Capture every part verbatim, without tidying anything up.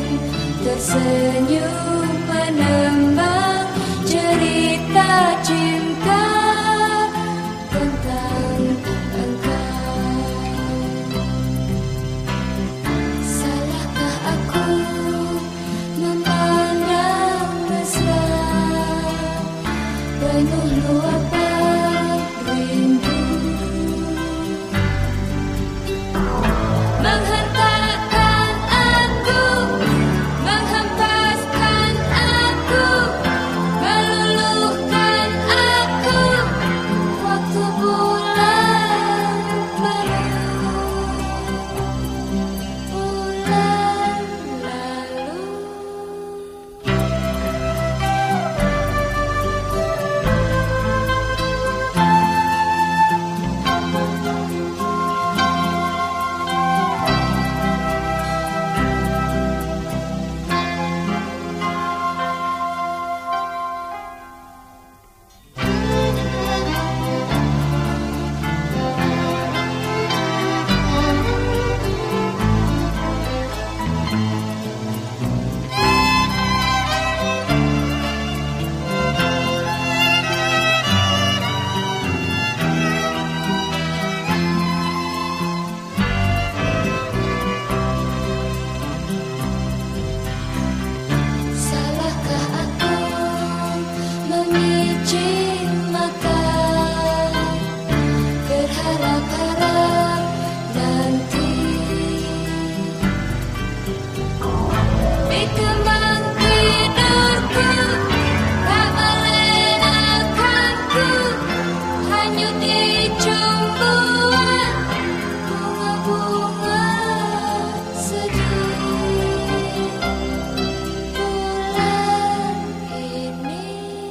tersenyum menembang cerita cinta tentang engkau. Salahkah aku memandang mesra penuh luapan rindu, menghentakkan aku, menghempaskan aku, meluluhkan aku, waktu bulan baru, bulan lalu. Salahkah aku memicin mata, berharap-harap nanti di kembang tidurku tak melenakanku, hanyut di cumbuan bunga-bunga sedih. Bulan ini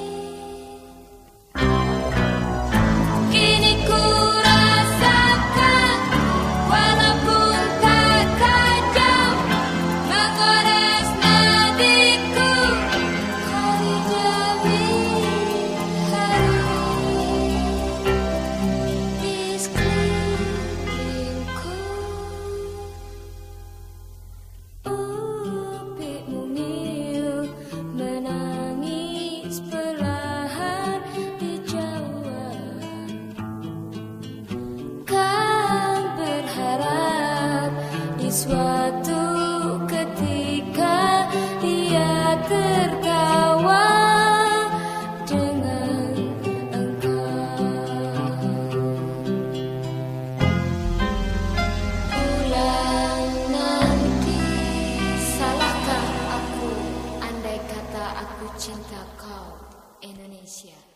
kini ku rasakan, walaupun tak tajam, menggores nadiku hari demi hari di sekelilingku. Upikmu ngiup menangis perlahan dijauhan, kan berharap di suatu ketika dia tertawa dengan engkau. Bulan nanti, salahkah aku andai kata aku cinta kau, Indonesia?